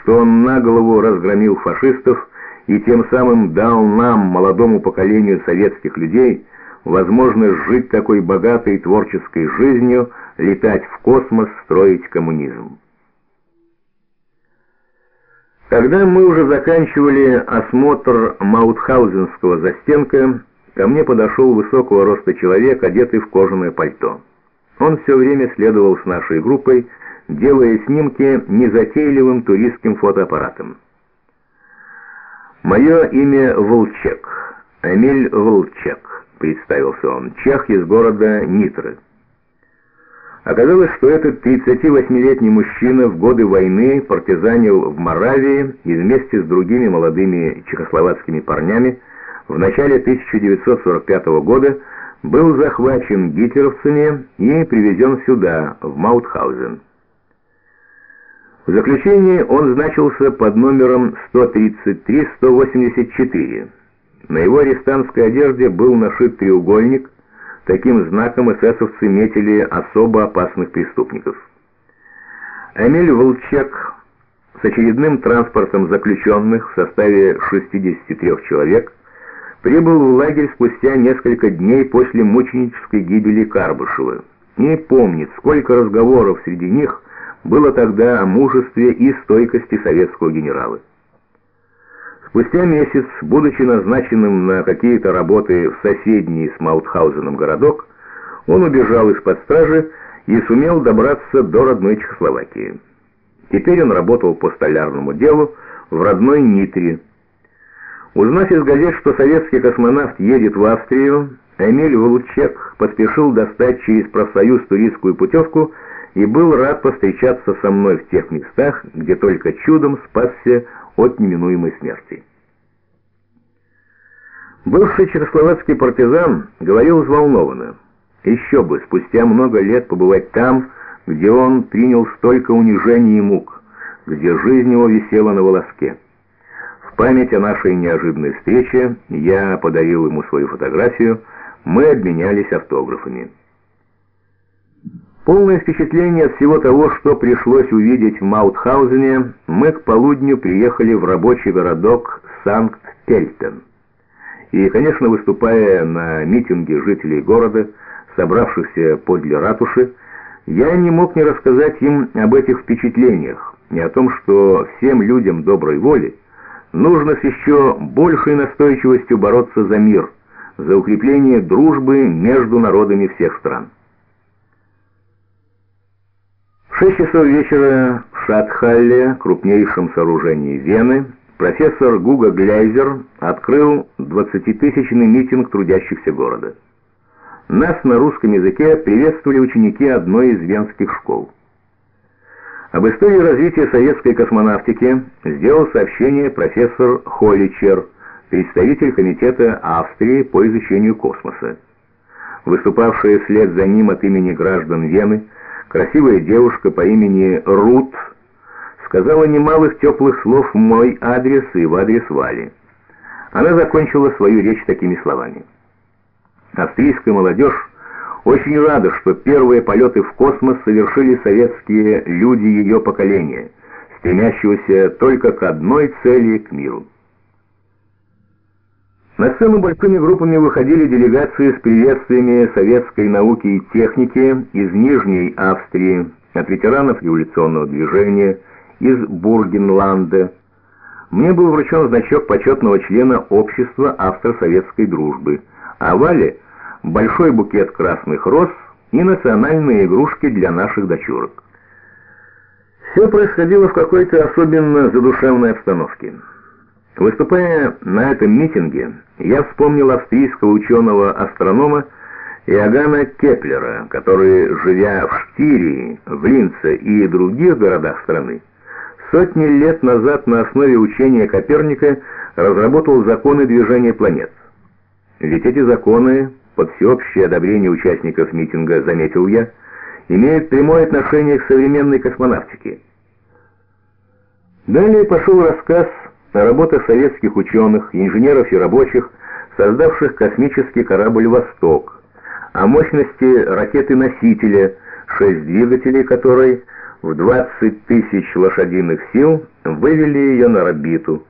что он на голову разгромил фашистов и тем самым дал нам, молодому поколению советских людей, возможность жить такой богатой творческой жизнью, летать в космос, строить коммунизм. Когда мы уже заканчивали осмотр Маутхаузенского застенка, ко мне подошел высокого роста человек, одетый в кожаное пальто. Он все время следовал с нашей группой, делая снимки незатейливым туристским фотоаппаратом. «Мое имя Волчек, Эмиль Волчек», — представился он, чех из города Нитры. Оказалось, что этот 38-летний мужчина в годы войны партизанил в Моравии и вместе с другими молодыми чехословацкими парнями в начале 1945 года был захвачен гитлеровцами и привезен сюда, в Маутхаузен. В заключении он значился под номером 133-184. На его арестантской одежде был нашит треугольник. Таким знаком эсэсовцы метили особо опасных преступников. Эмиль Волчек с очередным транспортом заключенных в составе 63 человек прибыл в лагерь спустя несколько дней после мученической гибели Карбышева и помнит, сколько разговоров среди них было тогда о мужестве и стойкости советского генерала. Спустя месяц, будучи назначенным на какие-то работы в соседний с Маутхаузеном городок, он убежал из-под стражи и сумел добраться до родной Чехословакии. Теперь он работал по столярному делу в родной Нитре. Узнав из газет, что советский космонавт едет в Австрию, Эмиль Волчек поспешил достать через профсоюз туристскую путевку и был рад повстречаться со мной в тех местах, где только чудом спасся от неминуемой смерти. Бывший чехословацкий партизан говорил взволнованно. Еще бы, спустя много лет побывать там, где он принял столько унижений и мук, где жизнь его висела на волоске. В память о нашей неожиданной встрече я подарил ему свою фотографию, мы обменялись автографами. Полное впечатление от всего того, что пришлось увидеть в Маутхаузене, мы к полудню приехали в рабочий городок Санкт-Пельтен. И, конечно, выступая на митинге жителей города, собравшихся подле ратуши, я не мог не рассказать им об этих впечатлениях, и о том, что всем людям доброй воли нужно с еще большей настойчивостью бороться за мир, за укрепление дружбы между народами всех стран. В 6 часов вечера в Шатхалле, крупнейшем сооружении Вены, профессор Гуго Гляйзер открыл 20-тысячный митинг трудящихся города. Нас на русском языке приветствовали ученики одной из венских школ. Об истории развития советской космонавтики сделал сообщение профессор Холличер, представитель комитета Австрии по изучению космоса. Выступавшая вслед за ним от имени граждан Вены, красивая девушка по имени Рут сказала немалых теплых слов в мой адрес и в адрес Вали. Она закончила свою речь такими словами. Австрийская молодежь очень рада, что первые полеты в космос совершили советские люди ее поколения, стремящегося только к одной цели — к миру. На сцену большими группами выходили делегации с приветствиями советской науки и техники из Нижней Австрии, от ветеранов революционного движения, из Бургенланда. Мне был вручен значок почетного члена общества австро-советской дружбы, а Вале — большой букет красных роз и национальные игрушки для наших дочурок. Все происходило в какой-то особенно задушевной обстановке. Выступая на этом митинге, я вспомнил австрийского ученого-астронома Иоганна Кеплера, который, живя в Штирии, в Линце и других городах страны, сотни лет назад на основе учения Коперника разработал законы движения планет. Ведь эти законы, под всеобщее одобрение участников митинга, заметил я, имеют прямое отношение к современной космонавтике. Далее пошел рассказ о работах советских ученых, инженеров и рабочих, создавших космический корабль «Восток», о мощности ракеты-носителя, 6 двигателей которой в 20 тысяч лошадиных сил вывели ее на орбиту.